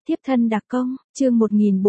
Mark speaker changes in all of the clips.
Speaker 1: Tiếp thân đặc công, chương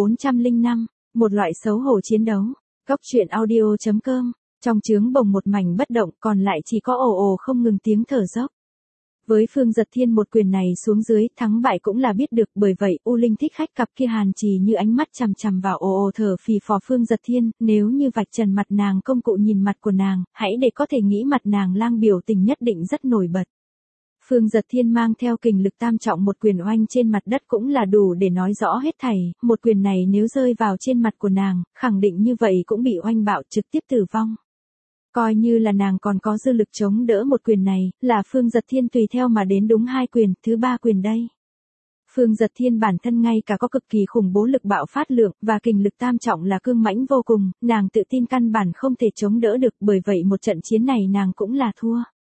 Speaker 1: 1405, một loại xấu hổ chiến đấu. Góc truyện audio.com, trong trướng bồng một mảnh bất động, còn lại chỉ có ồ ồ không ngừng tiếng thở dốc. Với Phương Giật Thiên một quyền này xuống dưới, thắng bại cũng là biết được, bởi vậy U Linh Thích Khách cặp kia hàn trì như ánh mắt chằm chằm vào ồ ồ thở phì phò Phương Giật Thiên, nếu như vạch trần mặt nàng công cụ nhìn mặt của nàng, hãy để có thể nghĩ mặt nàng lang biểu tình nhất định rất nổi bật. Phương Giật Thiên mang theo kình lực tam trọng một quyền oanh trên mặt đất cũng là đủ để nói rõ hết thảy, một quyền này nếu rơi vào trên mặt của nàng, khẳng định như vậy cũng bị oanh bạo trực tiếp tử vong. Coi như là nàng còn có dư lực chống đỡ một quyền này, là Phương Giật Thiên tùy theo mà đến đúng hai quyền, thứ ba quyền đây. Phương Giật Thiên bản thân ngay cả có cực kỳ khủng bố lực bạo phát lượng, và kình lực tam trọng là cương mãnh vô cùng, nàng tự tin căn bản không thể chống đỡ được, bởi vậy một trận chiến này nàng cũng là thua.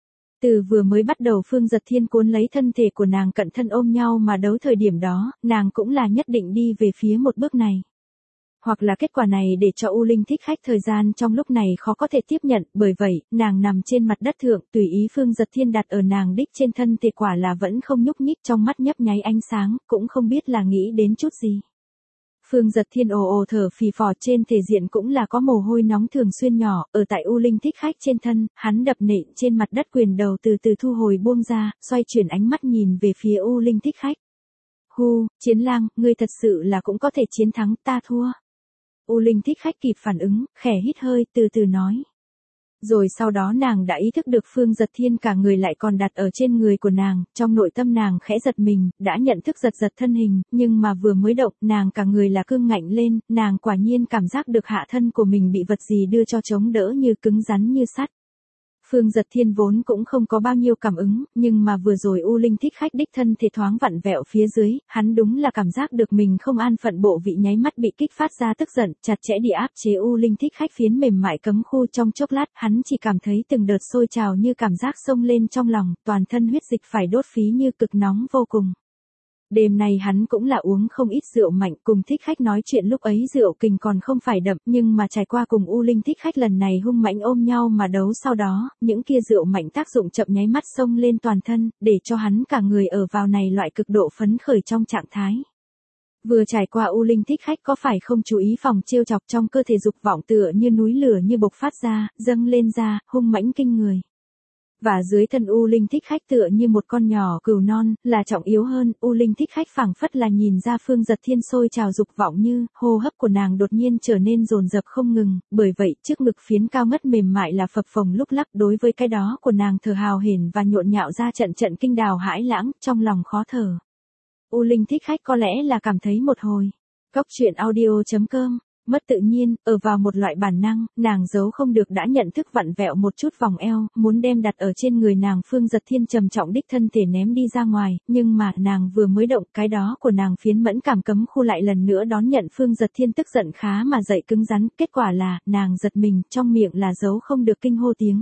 Speaker 1: Từ vừa mới bắt đầu Phương Giật Thiên cuốn lấy thân thể của nàng cận thân ôm nhau mà đấu thời điểm đó, nàng cũng là nhất định đi về phía một bước này. Hoặc là kết quả này để cho U Linh Thích Khách thời gian trong lúc này khó có thể tiếp nhận, bởi vậy, nàng nằm trên mặt đất thượng, tùy ý Phương Giật Thiên đặt ở nàng đích trên thân thể quả là vẫn không nhúc nhích, trong mắt nhấp nháy ánh sáng, cũng không biết là nghĩ đến chút gì. Phương Giật Thiên ồ ồ thở phì phò, trên thể diện cũng là có mồ hôi nóng thường xuyên nhỏ, ở tại U Linh Thích Khách trên thân, hắn đập nện trên mặt đất, quyền đầu từ từ thu hồi buông ra, xoay chuyển ánh mắt nhìn về phía U Linh Thích Khách. Hu, Chiến Lang, ngươi thật sự là cũng có thể chiến thắng, ta thua. U Linh Thích Khách kịp phản ứng, khẽ hít hơi, từ từ nói. Rồi sau đó nàng đã ý thức được Phương Giật Thiên cả người lại còn đặt ở trên người của nàng, trong nội tâm nàng khẽ giật mình, đã nhận thức giật thân hình, nhưng mà vừa mới động, nàng cả người là cương ngạnh lên, nàng quả nhiên cảm giác được hạ thân của mình bị vật gì đưa cho chống đỡ như cứng rắn như sắt. Phương Giật Thiên vốn cũng không có bao nhiêu cảm ứng, nhưng mà vừa rồi U Linh Thích Khách đích thân thể thoáng vặn vẹo phía dưới, hắn đúng là cảm giác được mình không an phận, bộ vị nháy mắt bị kích phát ra tức giận, chặt chẽ đi áp chế U Linh Thích Khách phiến mềm mại cấm khu. Trong chốc lát, hắn chỉ cảm thấy từng đợt sôi trào như cảm giác sông lên trong lòng, toàn thân huyết dịch phải đốt phí như cực nóng vô cùng. Đêm nay hắn cũng là uống không ít rượu mạnh, cùng Thích Khách nói chuyện lúc ấy rượu kình còn không phải đậm, nhưng mà trải qua cùng U Linh Thích Khách lần này hung mãnh ôm nhau mà đấu, sau đó, những kia rượu mạnh tác dụng chậm nháy mắt xông lên toàn thân, để cho hắn cả người ở vào này loại cực độ phấn khởi trong trạng thái. Vừa trải qua U Linh Thích Khách có phải không chú ý phòng trêu chọc, trong cơ thể dục vọng tựa như núi lửa như bộc phát ra, dâng lên ra, hung mãnh kinh người. Và dưới thân U Linh Thích Khách tựa như một con nhỏ cừu non, là trọng yếu hơn, U Linh Thích Khách phảng phất là nhìn ra Phương Giật Thiên sôi trào dục vọng, như hô hấp của nàng đột nhiên trở nên dồn dập không ngừng, bởi vậy trước ngực phiến cao ngất mềm mại là phập phồng lúc lắc, đối với cái đó của nàng thở hào hển và nhộn nhạo ra trận trận kinh đào hãi lãng, trong lòng khó thở. U Linh Thích Khách có lẽ là cảm thấy một hồi. Góc truyện audio.com, mất tự nhiên, ở vào một loại bản năng, nàng giấu không được đã nhận thức vặn vẹo một chút vòng eo, muốn đem đặt ở trên người nàng Phương Giật Thiên trầm trọng đích thân thể ném đi ra ngoài, nhưng mà nàng vừa mới động, cái đó của nàng phiến mẫn cảm cấm khu lại lần nữa đón nhận Phương Giật Thiên tức giận khá mà dậy cứng rắn, kết quả là, nàng giật mình, trong miệng là giấu không được kinh hô tiếng.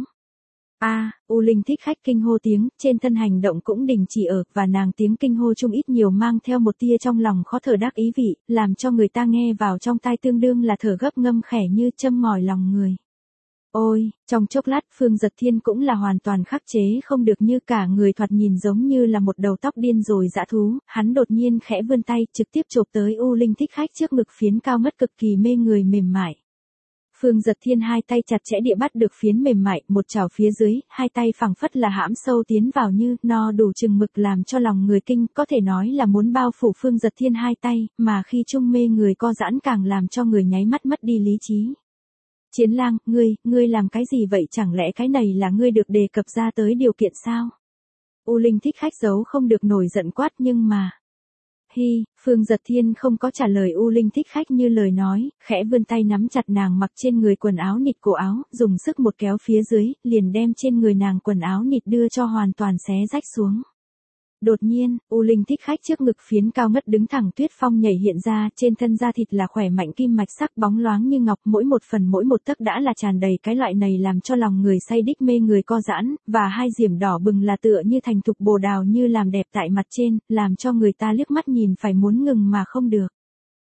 Speaker 1: U Linh Thích Khách kinh hô tiếng, trên thân hành động cũng đình chỉ ở, và nàng tiếng kinh hô chung ít nhiều mang theo một tia trong lòng khó thở đắc ý vị, làm cho người ta nghe vào trong tai tương đương là thở gấp ngâm khẽ như châm ngòi lòng người. Ôi, trong chốc lát Phương Giật Thiên cũng là hoàn toàn khắc chế không được, như cả người thoạt nhìn giống như là một đầu tóc điên rồi dã thú, hắn đột nhiên khẽ vươn tay, trực tiếp chộp tới U Linh Thích Khách trước ngực phiến cao ngất cực kỳ mê người mềm mại. Phương Giật Thiên hai tay chặt chẽ địa bắt được phiến mềm mại, một chảo phía dưới, hai tay phẳng phất là hãm sâu tiến vào như no đủ chừng mực, làm cho lòng người kinh, có thể nói là muốn bao phủ Phương Giật Thiên hai tay, mà khi trung mê người co giãn càng làm cho người nháy mắt mất đi lý trí. Chiến Lang, ngươi làm cái gì vậy, chẳng lẽ cái này là ngươi được đề cập ra tới điều kiện sao? U Linh Thích Khách giấu không được nổi giận quát, nhưng mà... Phương Giật Thiên không có trả lời U Linh Thích Khách như lời nói, khẽ vươn tay nắm chặt nàng mặc trên người quần áo nịt cổ áo, dùng sức một kéo phía dưới, liền đem trên người nàng quần áo nịt đưa cho hoàn toàn xé rách xuống. Đột nhiên, U Linh Thích Khách trước ngực phiến cao ngất đứng thẳng tuyết phong nhảy hiện ra, trên thân da thịt là khỏe mạnh kim mạch sắc bóng loáng như ngọc, mỗi một phần mỗi một tấc đã là tràn đầy cái loại này làm cho lòng người say đích mê người co giãn, và hai diễm đỏ bừng là tựa như thành thục bồ đào như làm đẹp tại mặt trên, làm cho người ta liếc mắt nhìn phải muốn ngừng mà không được.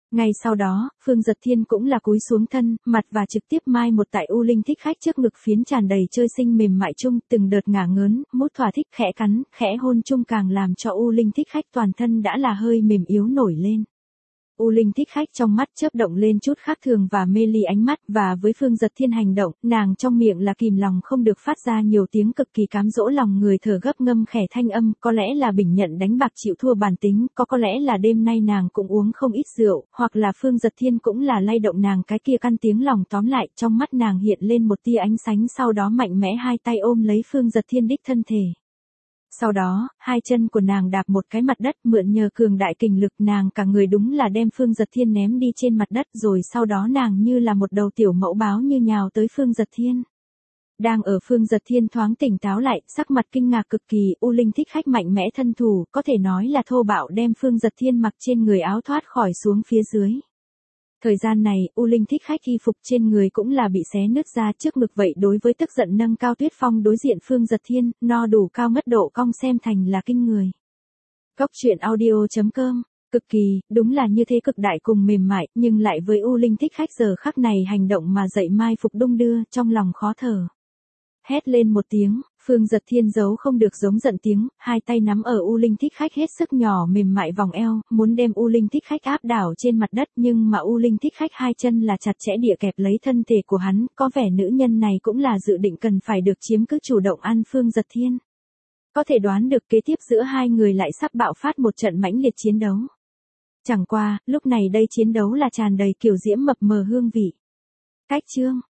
Speaker 1: Ngay sau đó, Phương Giật Thiên cũng là cúi xuống thân, mặt và trực tiếp mai một tại U Linh Thích Khách trước ngực phiến tràn đầy chơi xinh mềm mại chung, từng đợt ngả ngớn, mút thỏa thích khẽ cắn, khẽ hôn chung càng làm cho U Linh Thích Khách toàn thân đã là hơi mềm yếu nổi lên. U Linh Thích Khách trong mắt chớp động lên chút khác thường và mê ly ánh mắt, và với Phương Giật Thiên hành động, nàng trong miệng là kìm lòng không được phát ra nhiều tiếng cực kỳ cám dỗ lòng người, thở gấp ngâm khẽ thanh âm, có lẽ là Bình nhận đánh bạc chịu thua bản tính, có lẽ là đêm nay nàng cũng uống không ít rượu, hoặc là Phương Giật Thiên cũng là lay động nàng cái kia căn tiếng lòng, tóm lại, trong mắt nàng hiện lên một tia ánh sáng, sau đó mạnh mẽ hai tay ôm lấy Phương Giật Thiên đích thân thể. Sau đó, hai chân của nàng đạp một cái mặt đất, mượn nhờ cường đại kình lực, nàng cả người đúng là đem Phương Giật Thiên ném đi trên mặt đất, rồi sau đó nàng như là một đầu tiểu mẫu báo như nhào tới Phương Giật Thiên. Đang ở Phương Giật Thiên thoáng tỉnh táo lại, sắc mặt kinh ngạc cực kỳ, U Linh Thích Khách mạnh mẽ thân thủ, có thể nói là thô bạo đem Phương Giật Thiên mặc trên người áo thoát khỏi xuống phía dưới. Thời gian này, U Linh Thích Khách y phục trên người cũng là bị xé nứt ra trước ngực, vậy đối với tức giận nâng cao Tuyết Phong đối diện Phương Giật Thiên, no đủ cao mất độ cong xem thành là kinh người. Cốc truyện audio.com, cực kỳ, đúng là như thế, cực đại cùng mềm mại, nhưng lại với U Linh Thích Khách giờ khắc này hành động mà dậy mai phục đung đưa, trong lòng khó thở. Hét lên một tiếng, Phương Giật Thiên giấu không được giống giận tiếng, hai tay nắm ở U Linh Thích Khách hết sức nhỏ mềm mại vòng eo, muốn đem U Linh Thích Khách áp đảo trên mặt đất, nhưng mà U Linh Thích Khách hai chân là chặt chẽ địa kẹp lấy thân thể của hắn, có vẻ nữ nhân này cũng là dự định cần phải được chiếm cứ chủ động ăn Phương Giật Thiên. Có thể đoán được kế tiếp giữa hai người lại sắp bạo phát một trận mãnh liệt chiến đấu. Chẳng qua, lúc này đây chiến đấu là tràn đầy kiểu diễm mập mờ hương vị. Cách chương